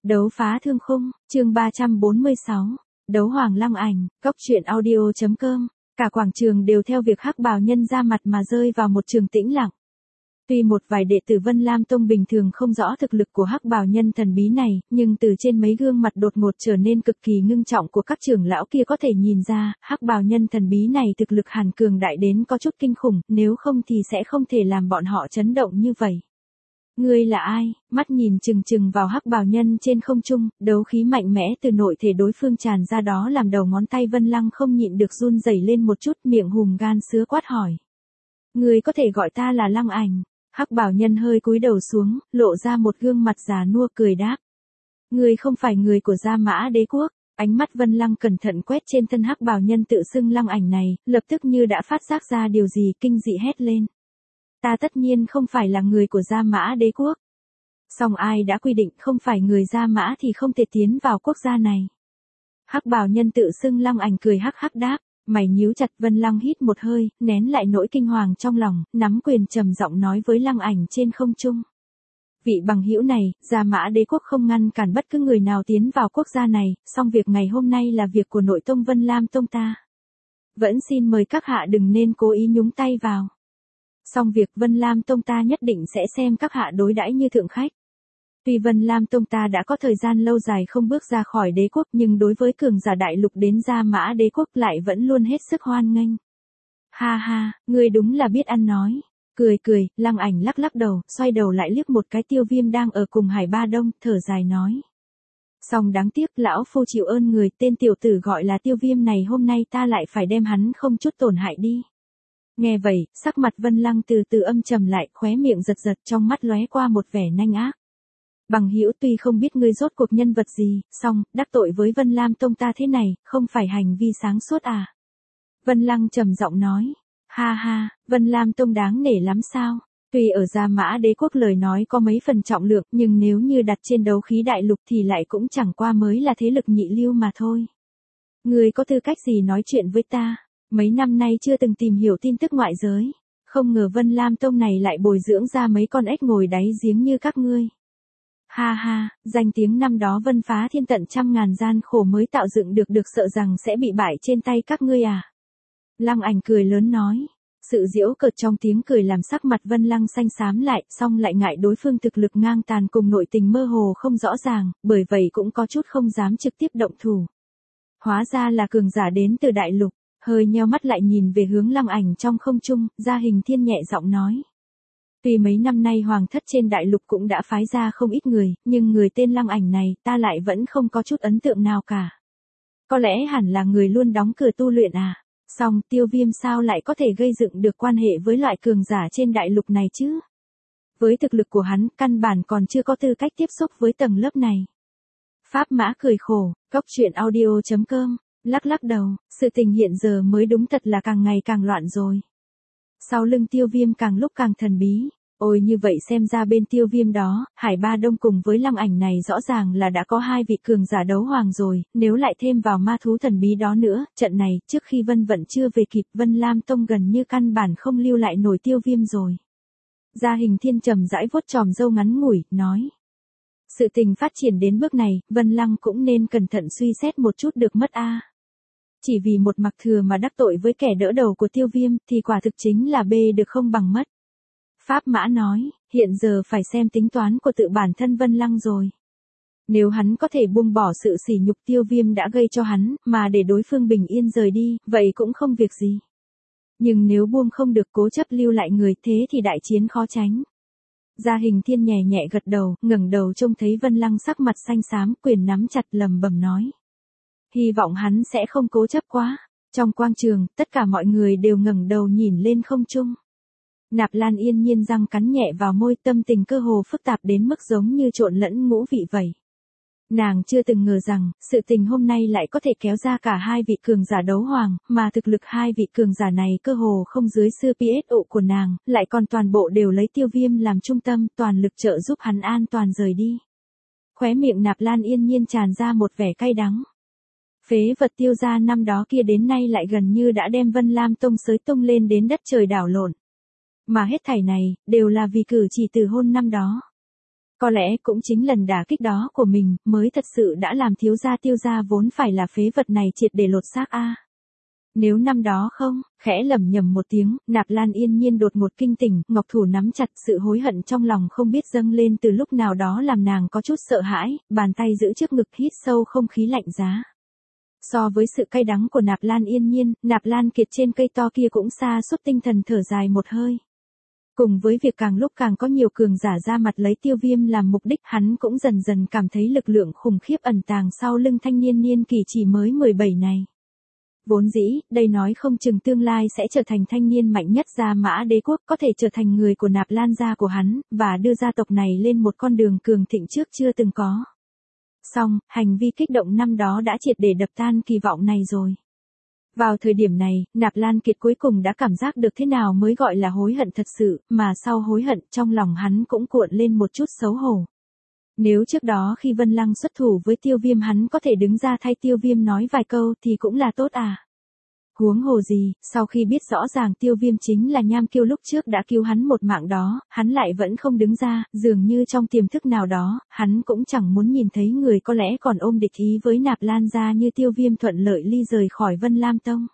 Đấu phá thương khung, chương 346. Đấu hoàng lăng ảnh, cốc truyện audio.com. Cả quảng trường đều theo việc hắc bào nhân ra mặt mà rơi vào một trường tĩnh lặng. Tuy một vài đệ tử Vân Lam Tông bình thường không rõ thực lực của hắc bào nhân thần bí này, nhưng từ trên mấy gương mặt đột ngột trở nên cực kỳ ngưng trọng của các trưởng lão kia có thể nhìn ra, hắc bào nhân thần bí này thực lực hàn cường đại đến có chút kinh khủng, nếu không thì sẽ không thể làm bọn họ chấn động như vậy. Ngươi là ai? Mắt nhìn chừng chừng vào hắc bào nhân trên không trung, đấu khí mạnh mẽ từ nội thể đối phương tràn ra đó làm đầu ngón tay Vân Lăng không nhịn được run rẩy lên một chút, miệng hùm gan sứa quát hỏi. Ngươi có thể gọi ta là Lăng Ảnh. Hắc bào nhân hơi cúi đầu xuống, lộ ra một gương mặt già nua cười đáp. Ngươi không phải người của Gia Mã Đế quốc. Ánh mắt Vân Lăng cẩn thận quét trên thân hắc bào nhân tự xưng Lăng Ảnh này, lập tức như đã phát giác ra điều gì, kinh dị hét lên. Ta tất nhiên không phải là người của Gia Mã Đế quốc. Song ai đã quy định không phải người Gia Mã thì không thể tiến vào quốc gia này. Hắc bào nhân tự xưng Lăng Ảnh cười hắc hắc đáp, mày nhíu chặt. Vân Lăng hít một hơi, nén lại nỗi kinh hoàng trong lòng, nắm quyền trầm giọng nói với Lăng Ảnh trên không trung. Vị bằng hữu này, Gia Mã Đế quốc không ngăn cản bất cứ người nào tiến vào quốc gia này, song việc ngày hôm nay là việc của nội tông Vân Lam Tông ta. Vẫn xin mời các hạ đừng nên cố ý nhúng tay vào. Song việc Vân Lam Tông ta nhất định sẽ xem các hạ đối đãi như thượng khách. Tuy Vân Lam Tông ta đã có thời gian lâu dài không bước ra khỏi đế quốc, nhưng đối với cường giả đại lục đến Gia Mã Đế quốc lại vẫn luôn hết sức hoan nghênh. Ha ha, ngươi đúng là biết ăn nói. Cười cười, Lăng Ảnh lắc lắc đầu, xoay đầu lại liếc một cái Tiêu Viêm đang ở cùng Hải Ba Đông, thở dài nói. Song đáng tiếc lão phu chịu ơn người, tên tiểu tử gọi là Tiêu Viêm này hôm nay ta lại phải đem hắn không chút tổn hại đi. Nghe vậy, sắc mặt Vân Lăng từ từ âm trầm lại, khóe miệng giật giật, trong mắt lóe qua một vẻ nanh ác. Bằng hữu, tuy không biết ngươi rốt cuộc nhân vật gì, song đắc tội với Vân Lam Tông ta thế này, không phải hành vi sáng suốt à? Vân Lăng trầm giọng nói. Ha ha, Vân Lam Tông đáng nể lắm sao? Tuy ở Gia Mã Đế quốc lời nói có mấy phần trọng lượng, nhưng nếu như đặt trên đấu khí đại lục thì lại cũng chẳng qua mới là thế lực nhị lưu mà thôi. Ngươi có tư cách gì nói chuyện với ta? Mấy năm nay chưa từng tìm hiểu tin tức ngoại giới, không ngờ Vân Lam Tông này lại bồi dưỡng ra mấy con ếch ngồi đáy giếng như các ngươi. Ha ha, danh tiếng năm đó Vân phá thiên tận trăm ngàn gian khổ mới tạo dựng được sợ rằng sẽ bị bại trên tay các ngươi à? Lăng Ảnh cười lớn nói. Sự giễu cợt trong tiếng cười làm sắc mặt Vân Lăng xanh xám lại, song lại ngại đối phương thực lực ngang tàn cùng nội tình mơ hồ không rõ ràng, bởi vậy cũng có chút không dám trực tiếp động thủ. Hóa ra là cường giả đến từ đại lục. Hơi nheo mắt lại nhìn về hướng Lăng Ảnh trong không trung, Gia Hình Thiên nhẹ giọng nói. Tuy mấy năm nay hoàng thất trên đại lục cũng đã phái ra không ít người, nhưng người tên Lăng Ảnh này ta lại vẫn không có chút ấn tượng nào cả. Có lẽ hẳn là người luôn đóng cửa tu luyện à? Song Tiêu Viêm sao lại có thể gây dựng được quan hệ với loại cường giả trên đại lục này chứ? Với thực lực của hắn, căn bản còn chưa có tư cách tiếp xúc với tầng lớp này. Pháp Mã cười khổ, cốc truyện audio.com. Lắc lắc đầu, sự tình hiện giờ mới đúng thật là càng ngày càng loạn rồi. Sau lưng Tiêu Viêm càng lúc càng thần bí. Ôi như vậy xem ra bên Tiêu Viêm đó, Hải Ba Đông cùng với Lăng Ảnh này rõ ràng là đã có hai vị cường giả đấu hoàng rồi, nếu lại thêm vào ma thú thần bí đó nữa, trận này, trước khi Vân Vận chưa về kịp, Vân Lam Tông gần như căn bản không lưu lại nổi Tiêu Viêm rồi. Gia Hình Thiên trầm rãi vuốt chòm râu ngắn ngủi, nói. Sự tình phát triển đến bước này, Vân Lăng cũng nên cẩn thận suy xét một chút được mất a. Chỉ vì một mặc thừa mà đắc tội với kẻ đỡ đầu của Tiêu Viêm thì quả thực chính là bê được không bằng mất. Pháp Mã nói, hiện giờ phải xem tính toán của tự bản thân Vân Lăng rồi. Nếu hắn có thể buông bỏ sự sỉ nhục Tiêu Viêm đã gây cho hắn, mà để đối phương bình yên rời đi, vậy cũng không việc gì. Nhưng nếu buông không được cố chấp lưu lại người thế thì đại chiến khó tránh. Gia Hình Thiên nhẹ nhẹ gật đầu, ngẩng đầu trông thấy Vân Lăng sắc mặt xanh xám, quyền nắm chặt lầm bầm nói. Hy vọng hắn sẽ không cố chấp quá. Trong quang trường, tất cả mọi người đều ngẩng đầu nhìn lên không trung. Nạp Lan yên nhiên răng cắn nhẹ vào môi, tâm tình cơ hồ phức tạp đến mức giống như trộn lẫn ngũ vị vậy. Nàng chưa từng ngờ rằng, sự tình hôm nay lại có thể kéo ra cả hai vị cường giả đấu hoàng, mà thực lực hai vị cường giả này cơ hồ không dưới sư PSO của nàng, lại còn toàn bộ đều lấy Tiêu Viêm làm trung tâm, toàn lực trợ giúp hắn an toàn rời đi. Khóe miệng Nạp Lan yên nhiên tràn ra một vẻ cay đắng. Phế vật Tiêu gia năm đó kia đến nay lại gần như đã đem Vân Lam Tông xới tung lên đến đất trời đảo lộn. Mà hết thảy này, đều là vì cử chỉ từ hôn năm đó. Có lẽ cũng chính lần đả kích đó của mình, mới thật sự đã làm thiếu gia Tiêu gia vốn phải là phế vật này triệt để lột xác a. Nếu năm đó không, khẽ lẩm nhẩm một tiếng, Nạp Lan Yên Nhiên đột ngột kinh tỉnh, ngọc thủ nắm chặt, sự hối hận trong lòng không biết dâng lên từ lúc nào đó làm nàng có chút sợ hãi, bàn tay giữ trước ngực hít sâu không khí lạnh giá. So với sự cay đắng của Nạp Lan Yên Nhiên, Nạp Lan Kiệt trên cây to kia cũng sa sút tinh thần thở dài một hơi. Cùng với việc càng lúc càng có nhiều cường giả ra mặt lấy Tiêu Viêm làm mục đích, hắn cũng dần dần cảm thấy lực lượng khủng khiếp ẩn tàng sau lưng thanh niên niên kỷ chỉ mới 17 này. Vốn dĩ, đây nói không chừng tương lai sẽ trở thành thanh niên mạnh nhất Gia Mã Đế quốc, có thể trở thành người của Nạp Lan gia của hắn, và đưa gia tộc này lên một con đường cường thịnh trước chưa từng có. Song, hành vi kích động năm đó đã triệt để đập tan kỳ vọng này rồi. Vào thời điểm này, Nạp Lan Kiệt cuối cùng đã cảm giác được thế nào mới gọi là hối hận thật sự, mà sau hối hận trong lòng hắn cũng cuộn lên một chút xấu hổ. Nếu trước đó khi Vân Lăng xuất thủ với Tiêu Viêm hắn có thể đứng ra thay Tiêu Viêm nói vài câu thì cũng là tốt à. Huống hồ gì, sau khi biết rõ ràng Tiêu Viêm chính là Nham Kiêu lúc trước đã cứu hắn một mạng đó, hắn lại vẫn không đứng ra, dường như trong tiềm thức nào đó, hắn cũng chẳng muốn nhìn thấy người có lẽ còn ôm địch ý với Nạp Lan gia như Tiêu Viêm thuận lợi ly rời khỏi Vân Lam Tông.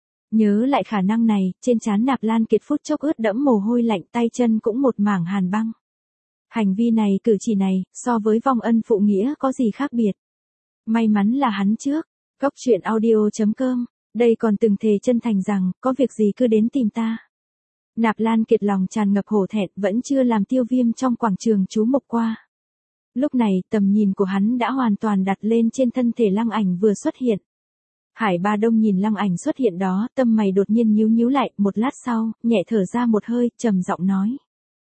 Nhớ lại khả năng này, trên trán Nạp Lan Kiệt phút chốc ướt đẫm mồ hôi lạnh, tay chân cũng một mảng hàn băng. Hành vi này, cử chỉ này, so với vong ân phụ nghĩa có gì khác biệt. May mắn là hắn trước. Cốc truyện audio.com, đây còn từng thề chân thành rằng, có việc gì cứ đến tìm ta. Nạp Lan Kiệt lòng tràn ngập hổ thẹn, vẫn chưa làm Tiêu Viêm trong quảng trường chú mục qua. Lúc này, tầm nhìn của hắn đã hoàn toàn đặt lên trên thân thể Lăng Ảnh vừa xuất hiện. Hải Ba Đông nhìn Lăng Ảnh xuất hiện đó, tâm mày đột nhiên nhíu nhíu lại, một lát sau, nhẹ thở ra một hơi, trầm giọng nói.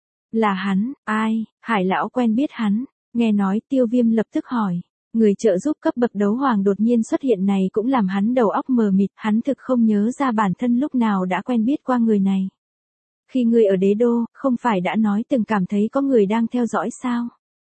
Là hắn, ai? Hải lão quen biết hắn. Nghe nói Tiêu Viêm lập tức hỏi. Người trợ giúp cấp bậc đấu hoàng đột nhiên xuất hiện này cũng làm hắn đầu óc mờ mịt, hắn thực không nhớ ra bản thân lúc nào đã quen biết qua người này. Khi ngươi ở Đế Đô, không phải đã nói từng cảm thấy có người đang theo dõi sao?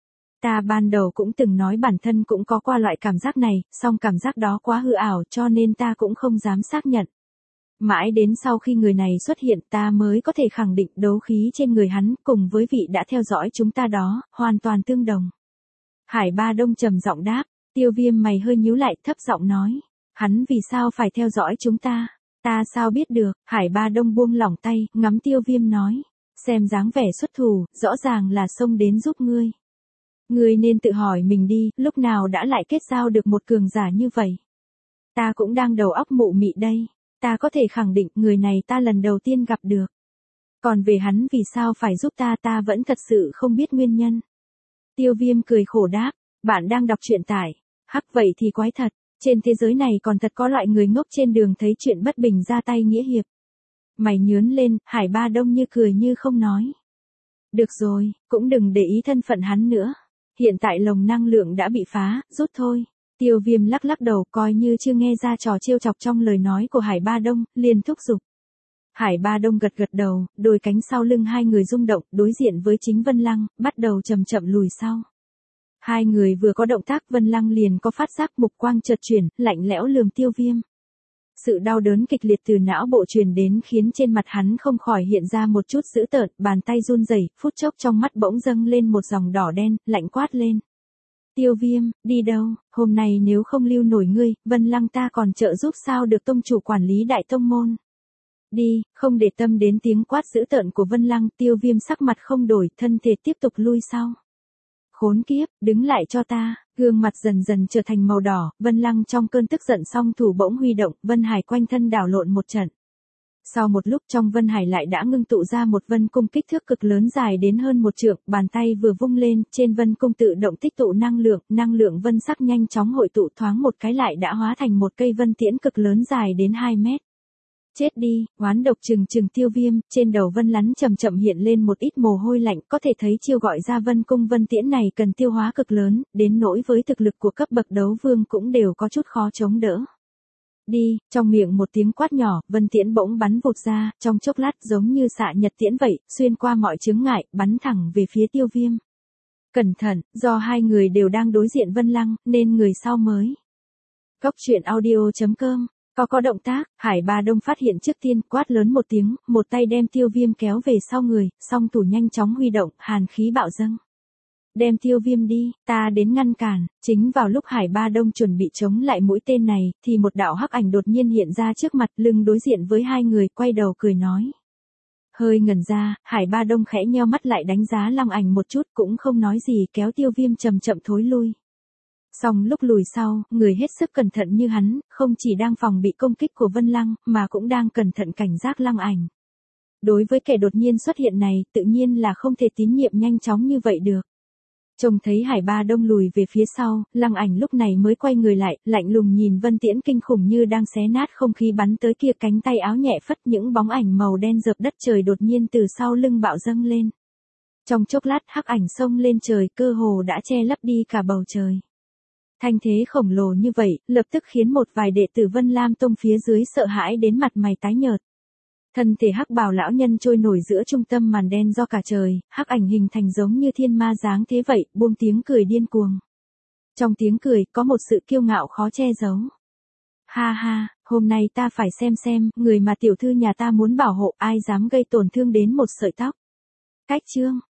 Ta ban đầu cũng từng nói bản thân cũng có qua loại cảm giác này, song cảm giác đó quá hư ảo cho nên ta cũng không dám xác nhận. Mãi đến sau khi người này xuất hiện ta mới có thể khẳng định đấu khí trên người hắn cùng với vị đã theo dõi chúng ta đó, hoàn toàn tương đồng. Hải Ba Đông trầm giọng đáp, Tiêu Viêm mày hơi nhíu lại thấp giọng nói. Hắn vì sao phải theo dõi chúng ta? Ta sao biết được? Hải Ba Đông buông lỏng tay, ngắm Tiêu Viêm nói. Xem dáng vẻ xuất thủ, rõ ràng là xông đến giúp ngươi. Ngươi nên tự hỏi mình đi, lúc nào đã lại kết giao được một cường giả như vậy? Ta cũng đang đầu óc mụ mị đây. Ta có thể khẳng định người này ta lần đầu tiên gặp được. Còn về hắn vì sao phải giúp ta vẫn thật sự không biết nguyên nhân. Tiêu Viêm cười khổ đáp, bạn đang đọc truyện tải. Hắc vậy thì quái thật, trên thế giới này còn thật có loại người ngốc trên đường thấy chuyện bất bình ra tay nghĩa hiệp. Mày nhướn lên, Hải Ba Đông như cười như không nói. Được rồi, cũng đừng để ý thân phận hắn nữa. Hiện tại lồng năng lượng đã bị phá, rút thôi. Tiêu Viêm lắc lắc đầu coi như chưa nghe ra trò trêu chọc trong lời nói của Hải Ba Đông, liền thúc giục. Hải Ba Đông gật gật đầu, đôi cánh sau lưng hai người rung động, đối diện với chính Vân Lăng, bắt đầu chậm chậm lùi sau. Hai người vừa có động tác Vân Lăng liền có phát giác mục quang chợt chuyển, lạnh lẽo lườm Tiêu Viêm. Sự đau đớn kịch liệt từ não bộ truyền đến khiến trên mặt hắn không khỏi hiện ra một chút dữ tợn, bàn tay run rẩy, phút chốc trong mắt bỗng dâng lên một dòng đỏ đen, lạnh quát lên. Tiêu Viêm, đi đâu, hôm nay nếu không lưu nổi ngươi, Vân Lăng ta còn trợ giúp sao được tông chủ quản lý đại tông môn. Đi, không để tâm đến tiếng quát dữ tợn của Vân Lăng, Tiêu Viêm sắc mặt không đổi, thân thể tiếp tục lui sau. Khốn kiếp, đứng lại cho ta, gương mặt dần dần trở thành màu đỏ, Vân Lăng trong cơn tức giận song thủ bỗng huy động, Vân Hải quanh thân đảo lộn một trận. Sau một lúc trong Vân Hải lại đã ngưng tụ ra một vân cung kích thước cực lớn dài đến hơn một trượng, bàn tay vừa vung lên, trên vân cung tự động tích tụ năng lượng vân sắc nhanh chóng hội tụ thoáng một cái lại đã hóa thành một cây vân tiễn cực lớn dài đến 2 mét. Chết đi, oán độc trừng trừng Tiêu Viêm, trên đầu Vân Lắn chậm chậm hiện lên một ít mồ hôi lạnh, có thể thấy chiêu gọi ra vân cung vân tiễn này cần tiêu hóa cực lớn, đến nỗi với thực lực của cấp bậc đấu vương cũng đều có chút khó chống đỡ. Đi, trong miệng một tiếng quát nhỏ, vân tiễn bỗng bắn vụt ra, trong chốc lát giống như xạ nhật tiễn vậy, xuyên qua mọi chướng ngại, bắn thẳng về phía Tiêu Viêm. Cẩn thận, do hai người đều đang đối diện Vân Lăng, nên người sau mới. Cốc truyện audio.com, có động tác, Hải Ba Đông phát hiện trước tiên, quát lớn một tiếng, một tay đem Tiêu Viêm kéo về sau người, song thủ nhanh chóng huy động, hàn khí bạo dâng. đem Tiêu Viêm đi, ta đến ngăn cản. Chính vào lúc Hải Ba Đông chuẩn bị chống lại mũi tên này, thì một đạo hắc ảnh đột nhiên hiện ra trước mặt, lưng đối diện với hai người, quay đầu cười nói. Hơi ngẩn ra, Hải Ba Đông khẽ nheo mắt lại đánh giá Long Ảnh một chút, cũng không nói gì, kéo Tiêu Viêm chậm chậm thối lui. Xong lúc lùi sau, người hết sức cẩn thận như hắn, không chỉ đang phòng bị công kích của Vân Lăng, mà cũng đang cẩn thận cảnh giác Long Ảnh. Đối với kẻ đột nhiên xuất hiện này, tự nhiên là không thể tín nhiệm nhanh chóng như vậy được. Trông thấy Hải Ba Đông lùi về phía sau, Lăng Ảnh lúc này mới quay người lại, lạnh lùng nhìn Vân Tiễn kinh khủng như đang xé nát không khí bắn tới kia, cánh tay áo nhẹ phất, những bóng ảnh màu đen rợp đất trời đột nhiên từ sau lưng bạo dâng lên. Trong chốc lát hắc ảnh xông lên trời, cơ hồ đã che lấp đi cả bầu trời. Thanh thế khổng lồ như vậy, lập tức khiến một vài đệ tử Vân Lam Tông phía dưới sợ hãi đến mặt mày tái nhợt. Thân thể hắc bào lão nhân trôi nổi giữa trung tâm màn đen do cả trời, hắc ảnh hình thành giống như thiên ma dáng thế vậy, buông tiếng cười điên cuồng. Trong tiếng cười, có một sự kiêu ngạo khó che giấu. Ha ha, hôm nay ta phải xem, người mà tiểu thư nhà ta muốn bảo hộ, ai dám gây tổn thương đến một sợi tóc. Cách chương.